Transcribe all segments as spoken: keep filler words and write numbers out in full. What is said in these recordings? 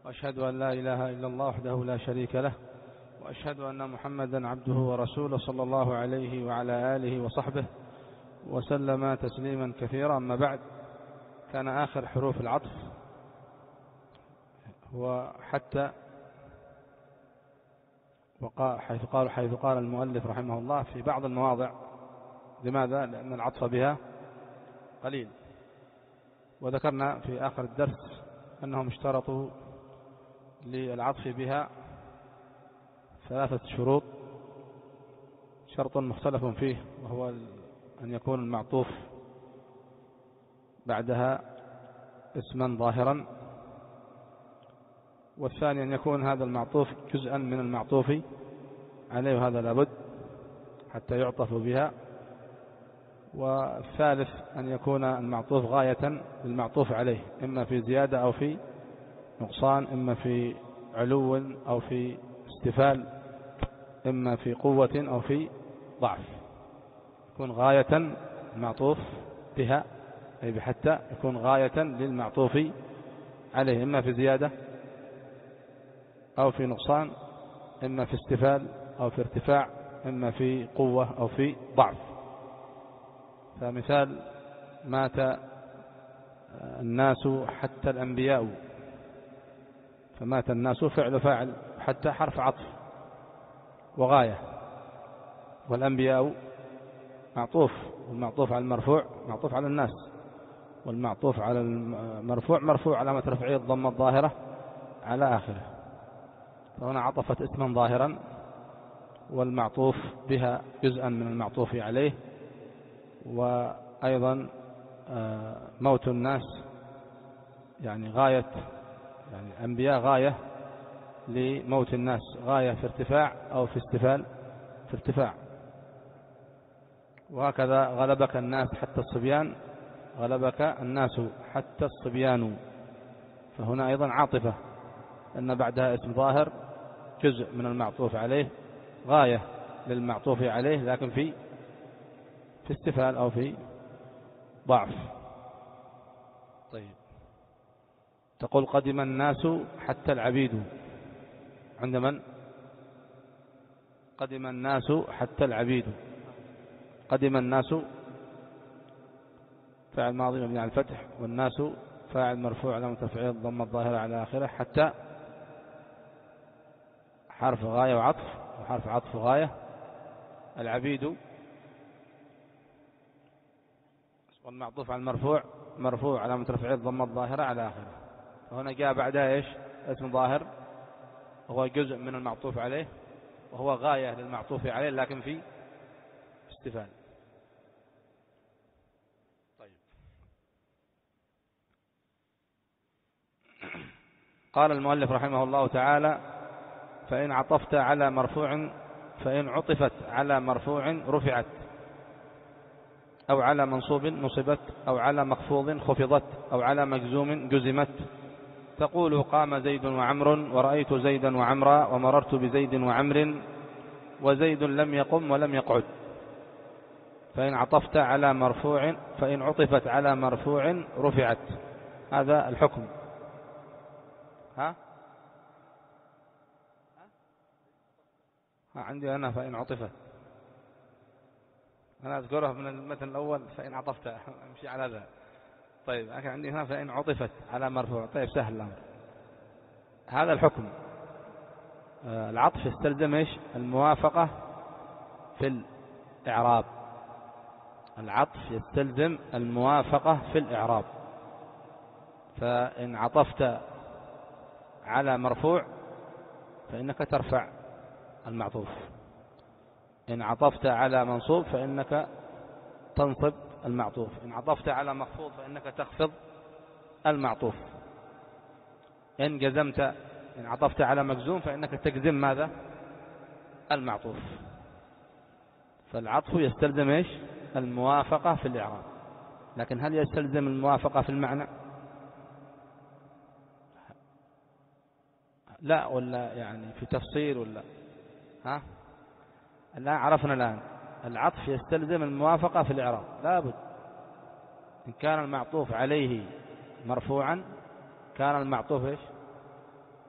وأشهد أن لا إله إلا الله وحده لا شريك له، وأشهد أن محمدا عبده ورسوله صلى الله عليه وعلى آله وصحبه وسلم تسليما كثيرا. أما بعد، كان آخر حروف العطف هو حتى، حيث قال, حيث قال المؤلف رحمه الله في بعض المواضع. لماذا؟ لأن العطف بها قليل، وذكرنا في آخر الدرس أنهم اشترطوا للعطف بها ثلاثة شروط: شرط مختلف فيه وهو أن يكون المعطوف بعدها اسما ظاهرا، والثاني أن يكون هذا المعطوف جزءا من المعطوف عليه، وهذا لابد حتى يعطف بها، والثالث أن يكون المعطوف غاية للمعطوف عليه، إما في زيادة أو في نقصان، إما في علو أو في استفال، إما في قوة أو في ضعف. يكون غاية المعطوف بها أي بحتى يكون غاية للمعطوف عليه، إما في زيادة أو في نقصان، إما في استفال أو في ارتفاع، إما في قوة أو في ضعف. فمثال: مات الناس حتى الأنبياء، فمات الناس فعل فاعل، حتى حرف عطف وغاية، والأنبياء معطوف، والمعطوف على المرفوع معطوف على الناس، والمعطوف على المرفوع مرفوع علامة رفعه الضمة الظاهرة على آخره. فهنا عطفت اسما ظاهرا، والمعطوف بها جزءا من المعطوف عليه، وأيضا موت الناس يعني غاية، يعني أنبياء غاية لموت الناس، غاية في ارتفاع أو في استفال في ارتفاع. وهكذا غلبك الناس حتى الصبيان، غلبك الناس حتى الصبيان. فهنا أيضا عاطفة، أن بعدها اسم ظاهر جزء من المعطوف عليه، غاية للمعطوف عليه، لكن في في استفال أو في ضعف. طيب، تقول: قدم الناس حتى العبيد. عند من؟ قدم الناس حتى العبيد. قدم الناس فاعل ماضي مبني على الفتح، والناس فاعل مرفوع علامة رفعه الضمة الظاهرة على آخره، حتى حرف غاية وعطف، وحرف عطف غاية. العبيد والمعطوف على المرفوع مرفوع علامة رفعه الضمة الظاهرة على آخره. فهنا جاء بعدها إيش؟ اسم ظاهر، وهو جزء من المعطوف عليه، وهو غاية للمعطوف عليه، لكن في استفال. طيب، قال المؤلف رحمه الله تعالى: فإن عطفت على مرفوع فإن عطفت على مرفوع رفعت، أو على منصوب نصبت، أو على مخفوض خفضت، أو على مجزوم جزمت. تقول: قام زيد وعمر، ورأيت زيدا وعمرا، ومررت بزيد وعمر، وزيد لم يقم ولم يقعد. فإن عطفت على مرفوع فإن عطفت على مرفوع رفعت. هذا الحكم. ها؟ ها عندي أنا فإن عطفت، أنا أذكرها من المثل الأول فإن عطفت، أمشي على ذا. طيب، لكن عندي هنا فإن عطفت على مرفوع. طيب، سهل الأمر. هذا الحكم. العطف يستلزم إيش؟ الموافقة في الإعراب. العطف يستلزم الموافقة في الإعراب. فإن عطفت على مرفوع فإنك ترفع المعطوف، إن عطفت على منصوب فإنك تنصب المعطوف، إن عطفت على مخفوض فإنك تخفض المعطوف، إن جزمت إن عطفت على مجزوم فإنك تجزم ماذا؟ المعطوف. فالعطف يستلزم إيش؟ الموافقة في الإعراب. لكن هل يستلزم الموافقة في المعنى؟ لا، ولا يعني في تفصيل ولا ها؟ لا، عرفنا الآن. العطف يستلزم الموافقة في الإعراب، لا بد. إن كان المعطوف عليه مرفوعا كان المعطوف إيش؟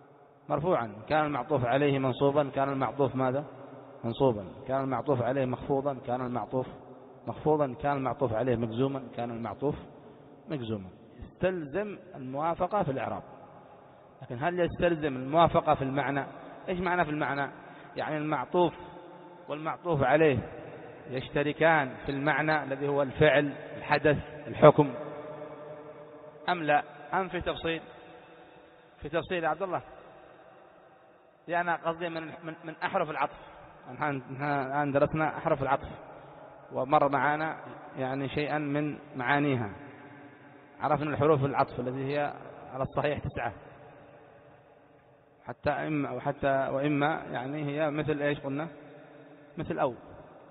مرفوعا، كان المعطوف عليه منصوبا كان المعطوف ماذا؟ منصوبا، كان المعطوف عليه مخفوضا كان المعطوف مخفوضا، كان المعطوف عليه مجزوما كان المعطوف مجزوما. يستلزم الموافقة في الإعراب. لكن هل يستلزم الموافقة في المعنى؟ إيش معنى في المعنى؟ يعني المعطوف والمعطوف عليه يشتركان في المعنى الذي هو الفعل الحدث الحكم أم لا؟ أم في تفصيل؟ في تفصيل يا عبد الله. يعني قصدي من من من أحرف العطف. الآن درسنا أحرف العطف ومر معنا يعني شيئا من معانيها. عرفنا الحروف العطف التي هي على الصحيح تسعة، حتى إما أو حتى وإما يعني هي مثل إيش قلنا؟ مثل أو.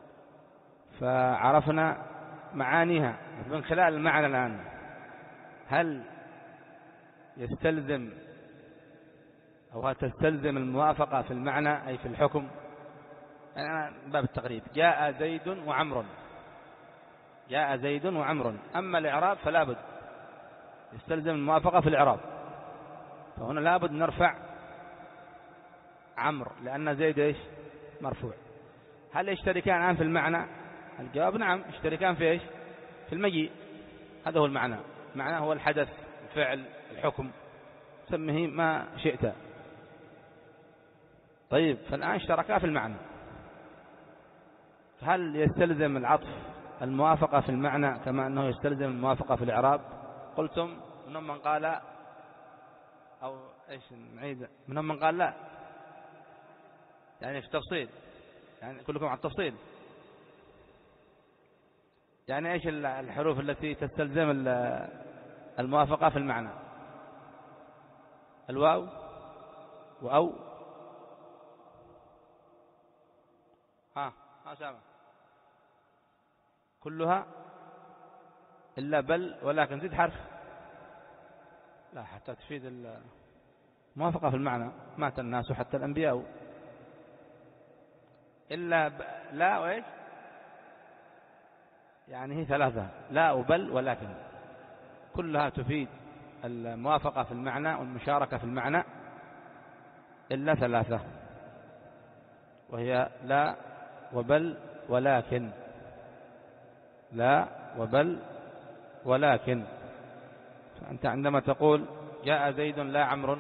فعرفنا معانيها من خلال المعنى. الآن هل يستلزم أو تستلزم الموافقة في المعنى أي في الحكم؟ يعني باب التقريب، جاء زيد وعمر، جاء زيد وعمر. أما الإعراب فلا بد يستلزم الموافقة في الإعراب، فهنا لا بد نرفع عمرو لأن زيد إيش؟ مرفوع. هل يشتركان الآن في المعنى؟ الجواب نعم، يشتركان في إيش؟ في المجيء. هذا هو المعنى. المعنى هو الحدث الفعل الحكم، سمه ما شئت. طيب، فالآن اشتركا في المعنى، فهل يستلزم العطف الموافقة في المعنى كما أنه يستلزم الموافقة في الإعراب؟ قلتم منهم من قال أو إيش نعيد، منهم من قال لا، يعني في تفصيل، يعني كلكم على التفصيل. يعني إيش الحروف التي تستلزم الموافقة في المعنى؟ الواو وأو. ها ها سامع، كلها إلا بل ولكن زد حرف، لا حتى تفيد الموافقة في المعنى. مات الناس حتى الأنبياء. إلا ب... لا وإيش؟ يعني هي ثلاثة، لا وبل ولكن، كلها تفيد الموافقة في المعنى والمشاركة في المعنى إلا ثلاثة، وهي لا وبل ولكن. لا وبل ولكن. فأنت عندما تقول جاء زيد لا عمرو،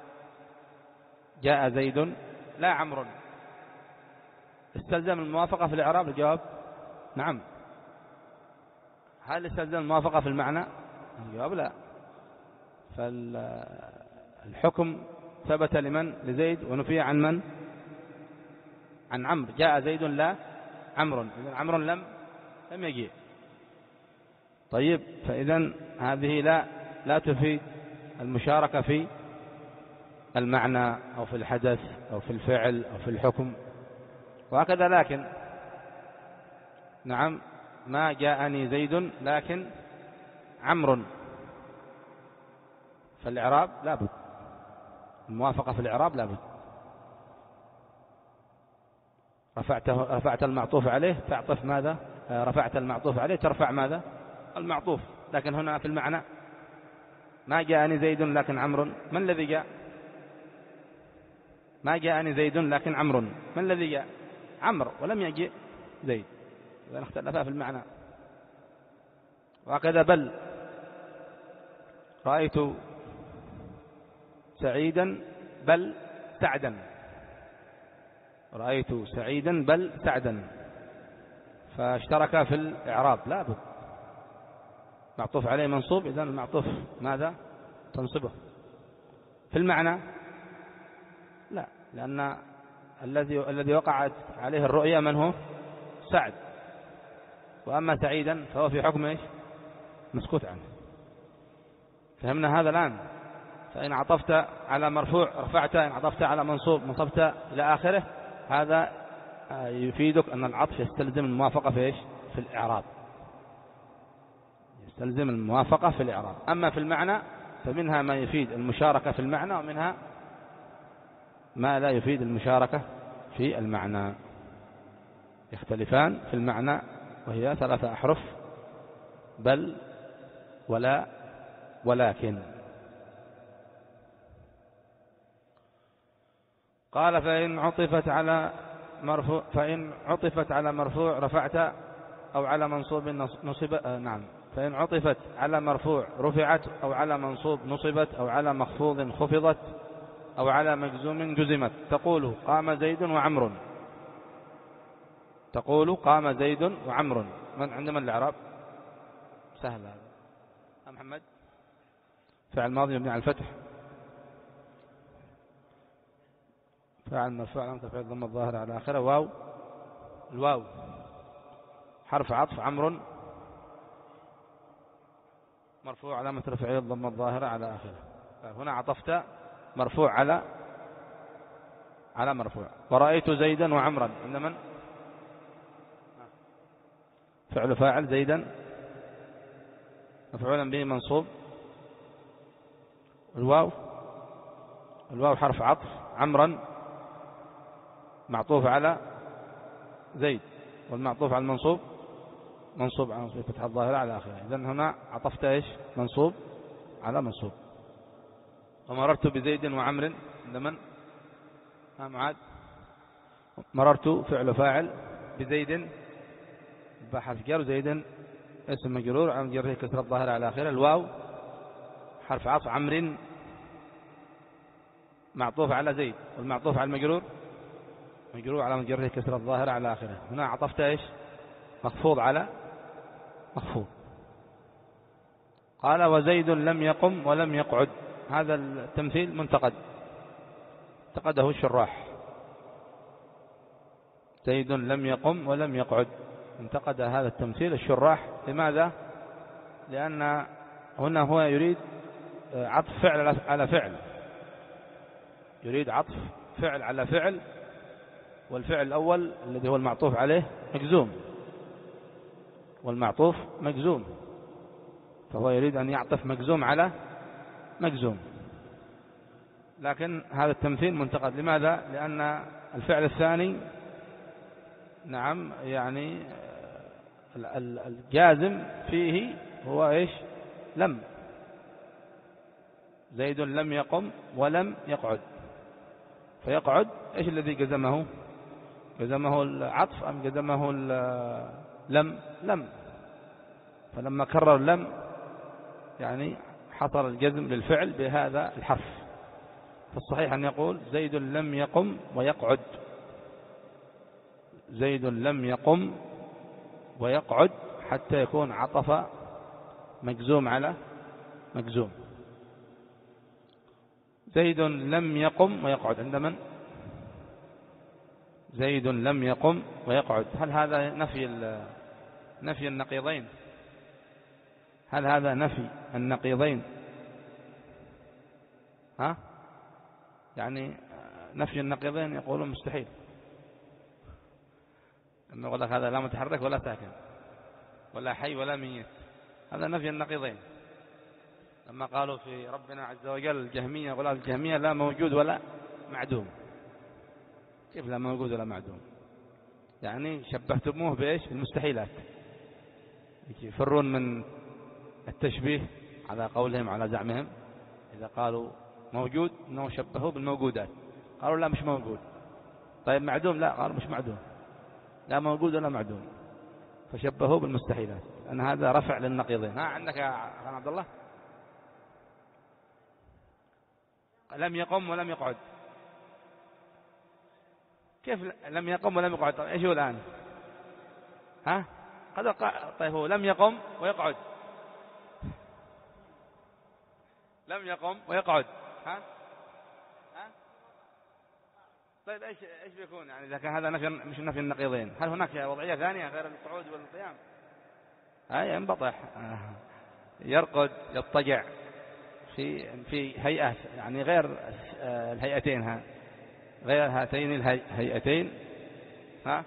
جاء زيد لا عمرو، استلزم الموافقة في الإعراب؟ الجواب نعم. هل استلزم الموافقة في المعنى؟ الجواب لا. فالحكم ثبت لمن؟ لزيد، ونفي عن من؟ عن عمرو. جاء زيد لا عمرو، إذن عمرو لم لم يجيء. طيب، فإذن هذه لا لا تفيد المشاركة في المعنى أو في الحدث أو في الفعل أو في الحكم. وهكذا لكن، نعم، ما جاءني زيد لكن عمرو، فالإعراب لا بد، الموافقة في الإعراب لا بد. رفعته رفعت المعطوف عليه تعطف ماذا؟ رفعت المعطوف عليه ترفع ماذا؟ المعطوف. لكن هنا في المعنى ما جاءني زيد لكن عمرو، من الذي جاء؟ ما جاءني زيد لكن عمرو، من الذي جاء؟ عمرو، ولم يجي زيد. إذا اختلفا في المعنى. وهكذا بل، رأيت سعيدا بل سعدا، رأيت سعيدا بل سعدا، فاشتركا في الإعراب لا بد. معطوف عليه منصوب، إذن المعطوف ماذا؟ تنصبه. في المعنى لا، لأن الذي الذي وقعت عليه الرؤيا من هو؟ سعد. وأما سعيدا فهو في حكم إيش؟ مسكوت عنه. فهمنا هذا الآن؟ فإن عطفت على مرفوع رفعت، إن عطفت على منصوب نصبت إلى آخره، هذا يفيدك أن العطف يستلزم الموافقة في إيش؟ في الإعراب، يستلزم الموافقة في الإعراب. أما في المعنى فمنها ما يفيد المشاركة في المعنى، ومنها ما لا يفيد المشاركة في المعنى. يختلفان في المعنى، وهي ثلاثة أحرف: بل ولا ولكن. قال فإن عطفت على مرفوع فإن عطفت على مرفوع رفعت أو على منصوب نصب آه نعم فإن عطفت على مرفوع رفعت أو على منصوب نصبت أو على مخفوض خفضت أو على مجزوم جزمت. تقول قام زيد وعمر. تقول قام زيد وعمر. من عندما الإعراب سهل هذا يا محمد. فعل ماضي مبني على الفتح، فعل مرفوع علامة رفعه الضمة الظاهرة على آخره، واو الواو حرف عطف، عمر مرفوع علامة رفعه الضمة الظاهرة على آخره. هنا عطفت مرفوع على على مرفوع. ورأيت زيدا وعمرا عند من؟ فعل فاعل زيدا مفعولا به منصوب، الواو الواو حرف عطف، عمرا معطوف على زيد، والمعطوف على المنصوب منصوب على منصوب فتح الظاهرة على آخره. إذن هنا عطفت إيش؟ منصوب على منصوب. ومررت بزيد وعمر عند من؟ ها معاد. مررت فعل فاعل بزيد بحرف جر، زيد اسم مجرور عن جره كسر الظاهرة على آخره، الواو حرف عطف، عمر معطوف على زيد، والمعطوف على المجرور مجرور على مجره كسر الظاهرة على آخره. هنا عطفت إيش؟ مخفوض على مخفوض. قال وزيد لم يقم ولم يقعد. هذا التمثيل منتقد، انتقده الشراح. زيد لم يقم ولم يقعد، انتقد هذا التمثيل الشراح. لماذا؟ لأن هنا هو يريد عطف فعل على فعل، يريد عطف فعل على فعل، والفعل الأول الذي هو المعطوف عليه مجزوم، والمعطوف مجزوم، فهو يريد أن يعطف مجزوم على مجزوم. لكن هذا التمثيل منتقد. لماذا؟ لأن الفعل الثاني نعم يعني الجازم فيه هو إيش؟ لم. زيد لم يقم ولم يقعد، فيقعد إيش الذي جزمه؟ جزمه العطف أم جزمه لم؟ لم. فلما كرر لم يعني حصل الجزم للفعل بهذا الحرف. فالصحيح أن يقول زيد لم يقم ويقعد، زيد لم يقم ويقعد، حتى يكون عطف مجزوم على مجزوم. زيد لم يقم ويقعد عند من؟ زيد لم يقم ويقعد. هل هذا نفي نفي النقيضين؟ هل هذا نفي النقيضين؟ ها يعني نفي النقيضين يقولون مستحيل، لما يقول لك هذا لا متحرك ولا ساكن ولا حي ولا ميت، هذا نفي النقيضين. لما قالوا في ربنا عز وجل الجهمية، يقول الجهمية لا موجود ولا معدوم. كيف لا موجود ولا معدوم؟ يعني شبهتموه بإيش؟ المستحيلات، يفرون من التشبيه على قولهم على زعمهم. إذا قالوا موجود إنه شبهوه بالموجودات، قالوا لا مش موجود. طيب معدوم؟ لا، قالوا مش معدوم، لا موجود ولا معدوم، فشبهوه بالمستحيلات. أن هذا رفع للنقيضين. ها عندك يا خان عبد الله؟ لم يقم ولم يقعد. كيف لم يقم ولم يقعد؟ طيب ايش هو الآن؟ ها قد قا... طيب هو لم يقم ويقعد، لم يقم ويقعد. ها ها طيب ايش ايش بيكون يعني اذا كان هذا نفي مش نفي النقيضين؟ هل هناك وضعية ثانية غير القعود والقيام؟ هاي ينبطح، يرقد، يضطجع في في هيئة يعني غير الهيئتين، ها غير هاتين الهيئتين. ها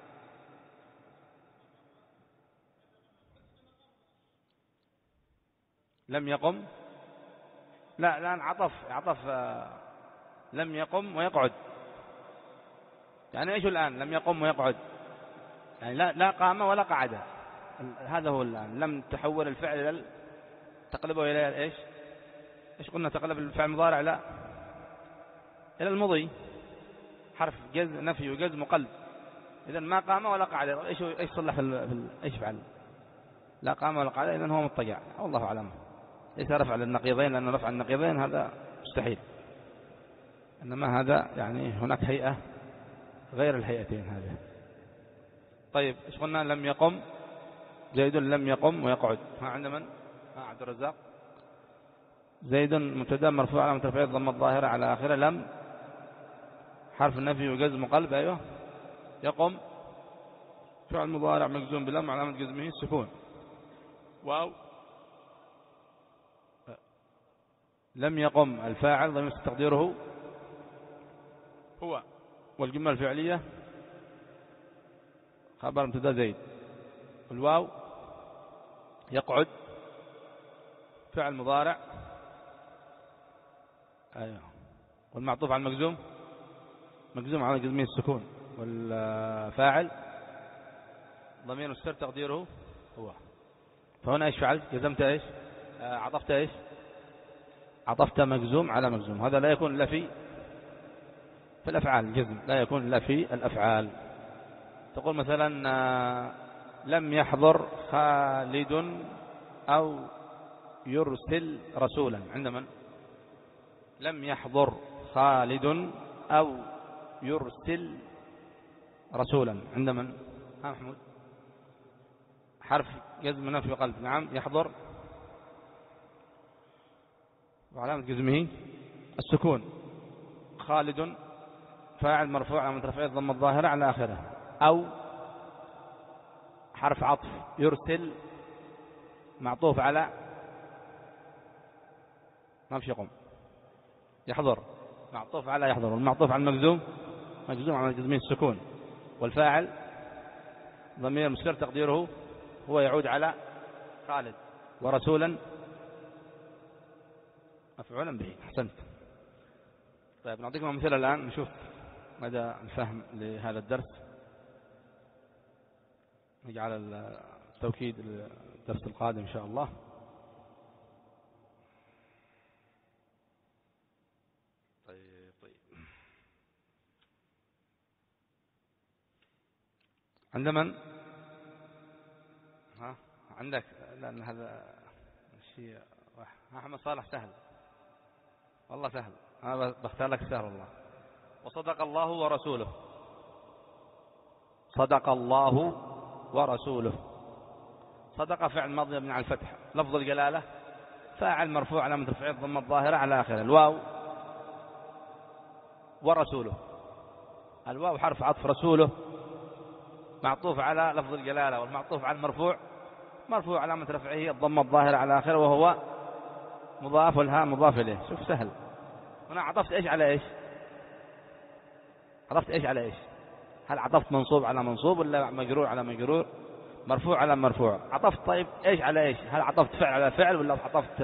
لم يقم، لا الآن عطف عطف لم يقم ويقعد. يعني ايش الآن لم يقم ويقعد؟ يعني لا لا قام ولا قعد. هذا هو الآن. لم تحول الفعل إلى تقلبه إلى ايش؟ ايش قلنا؟ تقلب الفعل المضارع لا إلى المضي. حرف جز نفي وجزم وقلب. إذن ما قام ولا قعد، إيش إيش صلح في, ال... في ال... إيش فعل؟ لا قام ولا قعد، إذن هو مضطجع. والله أعلم. ليس رفع للنقيضين، لأن رفع النقيضين هذا مستحيل، إنما هذا يعني هناك هيئة غير الهيئتين هذه. طيب إيش قلنا؟ لم يقم زيد، لم يقم ويقعد. ها عند من؟ ها عبد الرزاق. زيد مبتدا مرفوع علامة رفعه الضمة الظاهرة على آخره. لم حرف النفي وجزم قلب. أيوه. يقم فعل مضارع مجزوم بلم علامة جزمه السكون. واو لم يقم الفاعل ضمير تقديره هو، والجملة الفعلية خبر مبتدا زيد. الواو يقعد فعل مضارع. ايوه. والمعطوف على المجزوم مجزوم على جزمه السكون، والفاعل ضمير مستتر تقديره هو. فهنا ايش فعلت؟ جزمت ايش؟ آه عطفت ايش؟ عطفت مجزوم على مجزوم. هذا لا يكون الا في في الافعال. الجزم لا يكون الا في الافعال. تقول مثلا آه لم يحضر خالد أو يرسل رسولا. عند من؟ لم يحضر خالد أو يرسل رسولا. عند من؟ ها محمود. حرف جزم نفي قلب. نعم. يحضر وعلامة جزمه السكون. خالد فاعل مرفوع علامة رفعه الضمة الظاهرة على آخره. أو حرف عطف. يرسل معطوف على ما في يقوم. يحضر معطوف على يحضر، والمعطوف على المجزوم مجزوم على جزمه السكون، والفاعل ضمير مستتر تقديره هو يعود على خالد، ورسولا مفعولا به. احسنت. طيب نعطيكم مثال الآن نشوف مدى الفهم لهذا الدرس. نجعل التوكيد للدرس القادم إن شاء الله. طيب طيب عند من؟ ها عندك؟ لأن هذا الشيء أحمد صالح سهل والله سهل. أنا بختار لك سهل والله. وصدق الله ورسوله. صدق الله ورسوله. صدق فعل ماضي مبني على الفتح. لفظ الجلالة فاعل مرفوع علامة رفعه الضمة الظاهرة على آخره. الواو ورسوله. الواو حرف عطف. رسوله معطوف على لفظ الجلالة، والمعطوف على المرفوع مرفوع علامة رفعه الضمة الظاهرة على آخره، وهو مضاف، والهاء مضاف إليه. شوف سهل. هنا عطفت إيش على إيش؟ عطفت إيش على إيش؟ هل عطفت منصوب على منصوب، ولا مجرور على مجرور، مرفوع على مرفوع؟ عطفت طيب إيش على إيش؟ هل عطفت فعل على فعل، ولا عطفت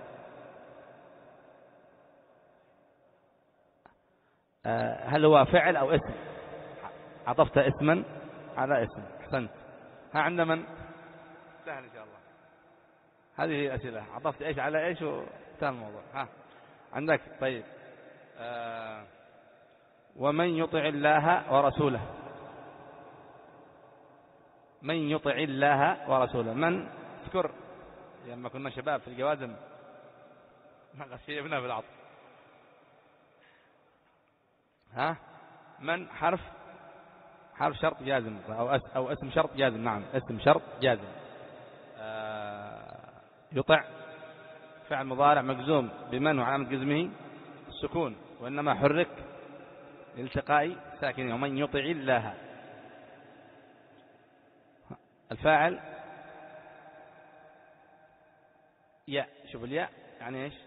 آه هل هو فعل أو اسم؟ عطفت اسما على اسم. أحسنت. ها عند من؟ سهل إن شاء الله. هذه أسئلة. عطفت إيش على إيش وانتهى الموضوع. ها عندك. طيب آه ومن يطع الله ورسوله. من يطع الله ورسوله. من اذكر لما كنا شباب في الجوازم ما غشيبنا بالعطف. ها من حرف حرف شرط جازم، أو أو اسم شرط جازم. نعم اسم شرط جازم. آه يطع فعل مضارع مجزوم بمن وعلامة جزمه السكون، وإنما حرك لالتقاء ساكنين. ومن يطع الله. الفاعل ياء. شوف الياء يعني ايش؟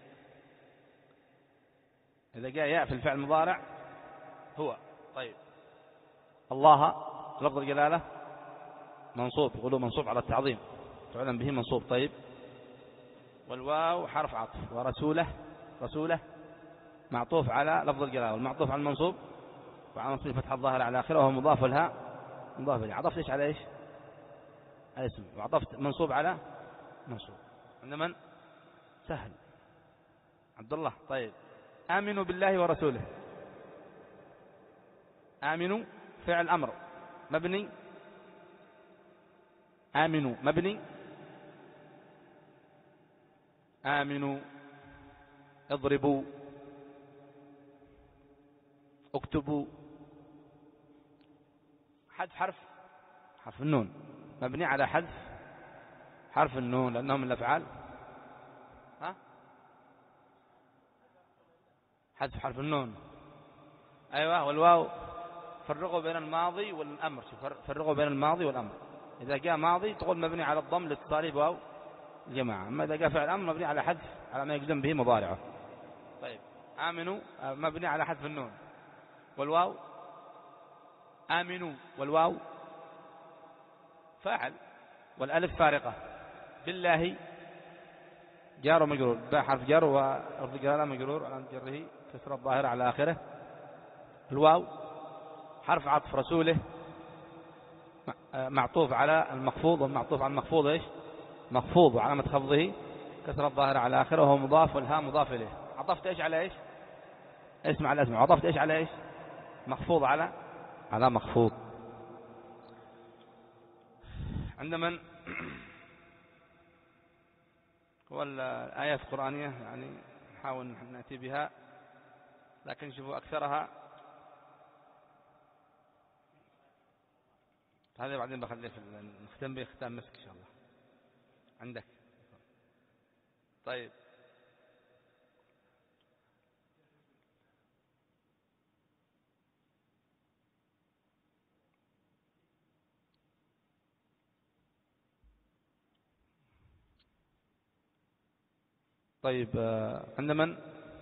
إذا جاء ياء في الفعل المضارع هو. طيب الله لفظ الجلالة منصوب. يقولوا منصوب على التعظيم، تعلم به منصوب. طيب والواو حرف عطف. ورسوله رسوله معطوف على لفظ الجلالة، والمعطوف على المنصوب وعلى نصب فتح الظاهر على آخره، وهو مضاف لها مضاف إليه. عطفت ايش على ايش؟ على اسم. وعطفت منصوب على منصوب. عند من؟ سهل. عبد الله. طيب آمنوا بالله ورسوله. آمنوا فعل أمر مبني، آمنوا مبني، آمنوا، اضربوا، اكتبوا. حذف حرف حرف النون مبني على حذف حرف النون لأنه من الأفعال. ها حذف حرف النون. أيوة. والواو فرقوا بين الماضي والأمر. فرقوا بين الماضي والأمر. إذا جاء ماضي تقول مبني على الضم لاتصاله بواو الجماعة، أما إذا جاء فعل أمر مبني على حذف على ما يجزم به مضارعه. طيب آمنوا مبني على حذف النون. والواو آمنوا، والواو فاعل، والألف فارقة. بالله جار ومجرور، باء حرف جر ولفظ جلاله مجرور على جره كسر الظاهرة على آخره. الواو حرف عطف، رسوله معطوف على المخفوض، والمعطوف على المخفوض ايش؟ مخفوض، وعلامة خفضه كسر الظاهرة على آخره، وهو مضاف، والهاء مضاف إليه. عطفت ايش على ايش؟ اسم على اسم. عطفت ايش على ايش؟ مخفوض على على مخفوض. عند من هو الآيات القرآنية يعني نحاول نأتي بها، لكن شوفوا أكثرها هذا بعدين بخليه في نختم به ختام مسك إن شاء الله. عندك طيب. طيب عند من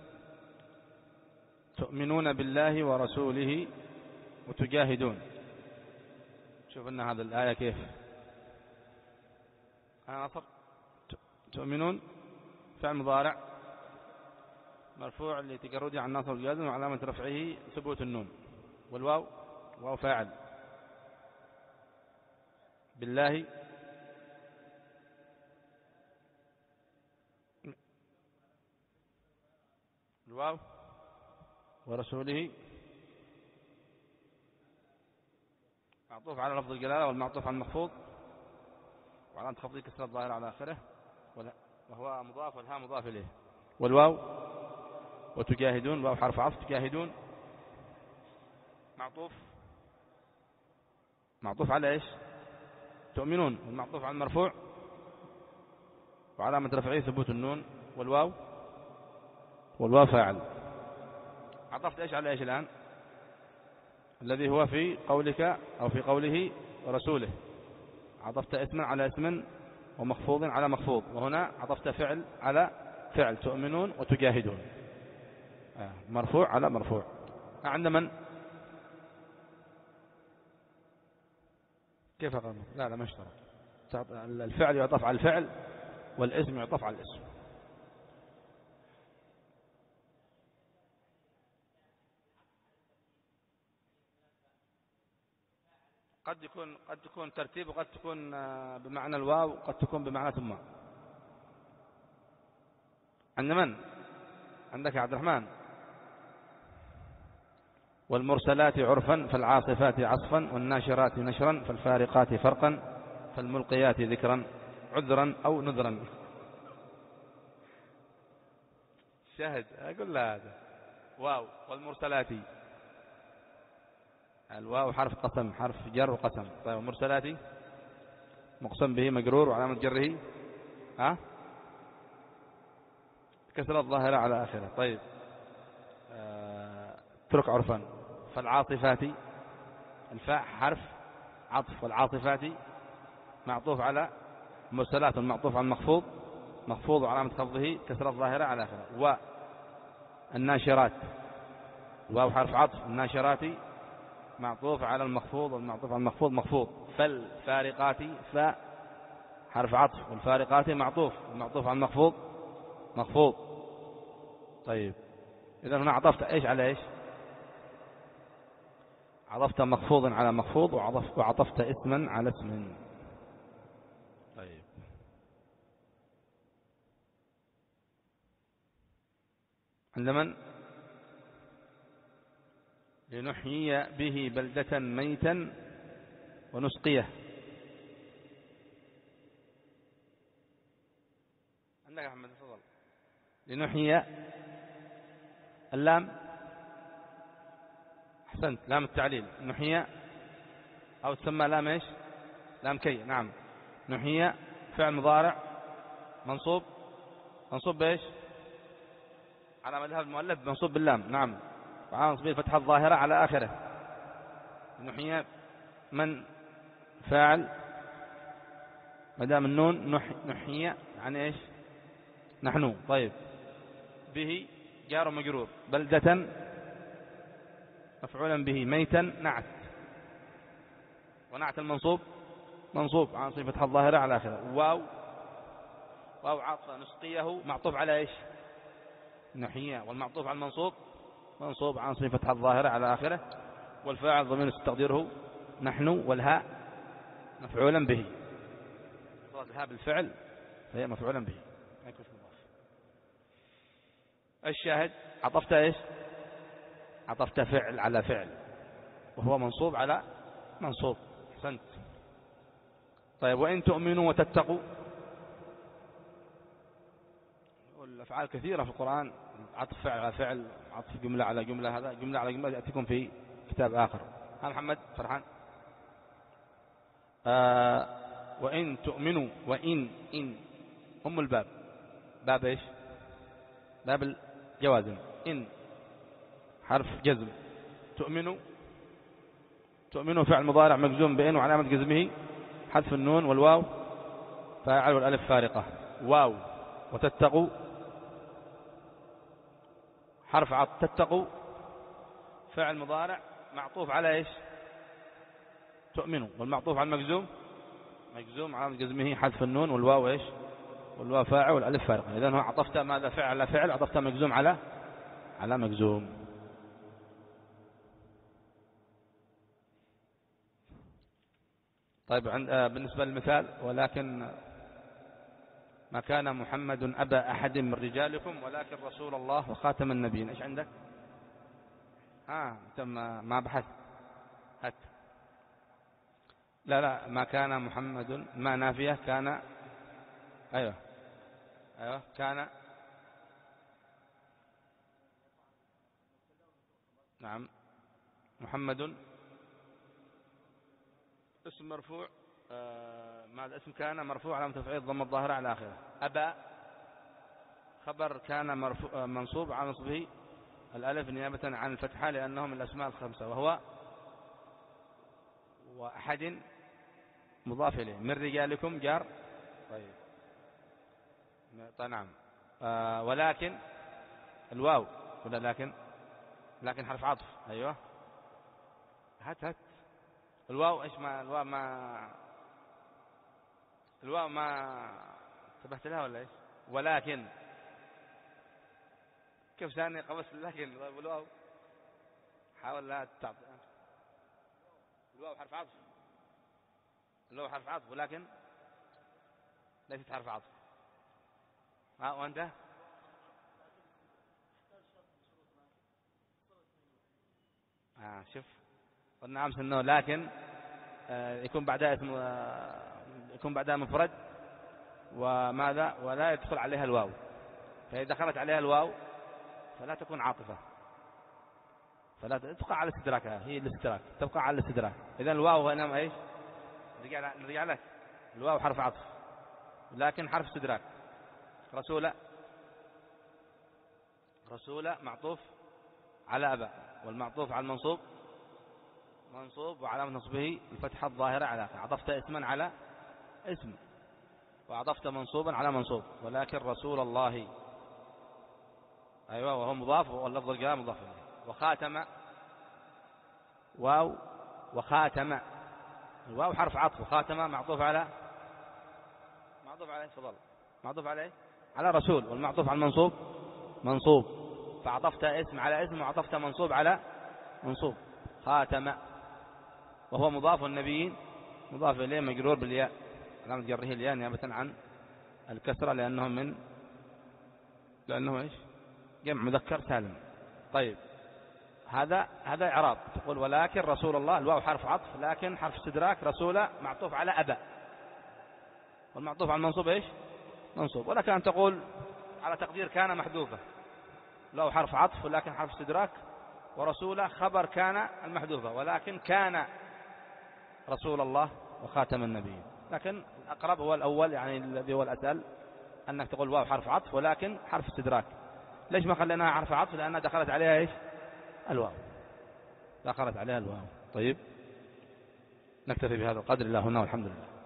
تؤمنون بالله ورسوله وتجاهدون. شوف لنا هذا الآية كيف. أنا نصر تؤمنون فعل مضارع مرفوع لتجرده عن ناصر الجازم، وعلامة رفعه ثبوت النون. والواو واو فاعل. بالله الواو، ورسوله معطوف على لفظ الجلالة، والمعطوف على المخفوض، وعلامة خفضه كسر الظاهرة على آخره، وهو مضاف، والهاء مضاف إليه. والواو وتجاهدون، واو حرف عطف، تجاهدون معطوف معطوف على ايش؟ تؤمنون، والمعطوف على المرفوع، وعلامة رفعه ثبوت النون. والواو والواو فاعل. عطفت ايش على ايش الآن؟ الذي هو في قولك أو في قوله ورسوله. عطفت اسما على اسم ومخفوض على مخفوض، وهنا عطفت فعل على فعل، تؤمنون وتجاهدون، مرفوع على مرفوع. عند من كيف قال؟ لا لا ما اشترط. الفعل يعطف على الفعل، والاسم يعطف على الاسم. قد يكون قد تكون ترتيب، وقد تكون بمعنى الواو، وقد تكون بمعنى ثم. عند من؟ عندك يا عبد الرحمن. والمرسلات عرفا فالعاصفات عصفا، والناشرات نشرا فالفارقات فرقا، فالملقيات ذكرا عذرا أو نذرا. شاهد أقول هذا واو. والمرسلات الواو حرف قسم، حرف جر وقسم. طيب والمرسلات مقسم به مجرور، وعلامة جره ها كسر الظاهرة على آخره. طيب اترك عرفا. فالعاطفات الفاء حرف عطف، والعاطفات معطوف على مرسلات، المعطوف على المخفوض، مخفوض وعلامة خفضه كسر الظاهرة على آخره. والناشرات الواو حرف عطف، الناشرات معطوف على المخفوض، والمعطوف على المخفوض مخفوض. فالفارقات فاء حرف عطف، والفارقات معطوف، المعطوف على المخفوض مخفوض. طيب إذا هنا عطفت إيش على إيش؟ عطفت مخفوضا على مخفوض، وعطفت اسما على اسم. طيب عند من؟ لنحيي به بلدة ميتا ونسقيه. عندك يا أحمد تفضل. لنحيي اللام، أحسنت، لام التعليل. نحيي أو تسمى لام إيش؟ لام كي. نعم. نحيي فعل مضارع منصوب، منصوب بإيش؟ على مذهب المؤلف منصوب باللام. نعم. وعلى نصبه الفتحة الظاهرة على آخره. نحيي من فاعل مدام النون نحيي يعني إيش؟ نحن. طيب. به جار ومجرور. بلدة مفعولا به. ميتا نعت، ونعت المنصوب منصوب عن صفة فتحة الظاهرة على آخره. واو واو عاطفة. نسقيه معطوف على إيش؟ نحيي. والمعطوف على المنصوب منصوب عن صفة فتحة الظاهرة على آخره. والفاعل ضمير تقديره نحن. والهاء مفعولا به. الهاء بالفعل فهي مفعولا به. الشاهد عطفت إيش؟ عطفت فعل على فعل، وهو منصوب على منصوب. أحسنت. طيب. وإن تؤمنوا وتتقوا. والأفعال كثيرة في القرآن، عطف فعل على فعل، عطف جملة على جملة، هذا جملة على جملة يأتيكم في كتاب آخر. ها محمد فرحان. آه وإن تؤمنوا. وإن إن أم الباب، باب إيش؟ باب الجوازم. إن حرف جزم. تؤمنوا تؤمنوا فعل مضارع مجزوم بإن وعلامة جزمه حذف النون والواو فاعل والألف فارقة. واو. وتتقوا حرف عطف. تتقوا فعل مضارع معطوف على إيش؟ تؤمنوا، والمعطوف على المجزوم مجزوم علامة جزمه حذف النون والواو إيش؟ والواو فاعل والألف فارقة. إذن هو عطفت ماذا؟ فعل على فعل، عطفت مجزوم على على مجزوم. طيب. عند بالنسبة للمثال ولكن ما كان محمد أبا أحد من رجالكم ولكن رسول الله وخاتم النبيين. إيش عندك؟ ها أنت ما بحث. هات. لا لا ما كان محمد ما نافية. كان أيوه أيوه كان. نعم. محمد اسم مرفوع. آه ماذا؟ اسم كان مرفوع على متفعيل ضم الظاهرة على آخره. أبا خبر كان مرفوع منصوب على نصبه الألف نيابة عن الفتحة لأنه من الأسماء الخمسة. وهو وأحد مضاف إليه. من رجالكم جار. طيب. طيب. نعم. آه ولكن الواو ولا لكن؟ لكن حرف عطف. أيوه. هات هات الواو. إيش ما الواو ما الواو ما انتبهت لها ولا إيش؟ ولكن كيف ثاني قبس لكن الواو حاول لا تعطي. الواو حرف عطف. الواو حرف عطف ولكن ليست حرف عطف. ها وأنت؟ آه شوف قلنا أمس أنه لكن آه يكون بعدها اسم آه يكون بعدها مفرد وماذا ولا يدخل عليها الواو. فإذا دخلت عليها الواو فلا تكون عاطفة، فلا تبقى على استدراكها. هي الاستدراك تبقى على الاستدراك. إذن الواو هنا إيش؟ نرجع لك. الواو حرف عطف لكن حرف استدراك. رسول رسول معطوف على أبا، والمعطوف على المنصوب منصوب وعلامة نصبه الفتحة الظاهرة على آخره. عطفت اسما على اسم وعطفت منصوبا على منصوب. ولكن رسول الله أيوة وهو مضاف واللفظ الجلالة مضاف إليه. وخاتم واو. وخاتم الواو حرف عطف. وخاتم معطوف على معطوف عليه فضل معطوف عليه على رسول، والمعطوف على المنصوب منصوب. فعطفت اسم على اسم وعطفت منصوب على منصوب. خاتم وهو مضاف النبيين مضاف إليه مجرور بالياء علامة جره الياء نيابة عن الكسرة لأنه من لأنه إيش؟ جمع مذكر سالم. طيب. هذا هذا إعراب. تقول ولكن رسول الله، الواو حرف عطف، لكن حرف استدراك، رسول معطوف على أبا، والمعطوف على المنصوب إيش؟ منصوب. ولكن أن تقول على تقدير كان محذوفة، الواو حرف عطف ولكن حرف استدراك، ورسول خبر كان المحذوفة، ولكن كان رسول الله وخاتم النبيين. لكن الأقرب هو الأول، يعني الذي هو الأسهل، أنك تقول واو حرف عطف ولكن حرف استدراك. ليش ما خليناها حرف عطف؟ لأنها دخلت عليها إيش؟ الواو، دخلت عليها الواو. طيب، نكتفي بهذا القدر. الله هنا والحمد لله.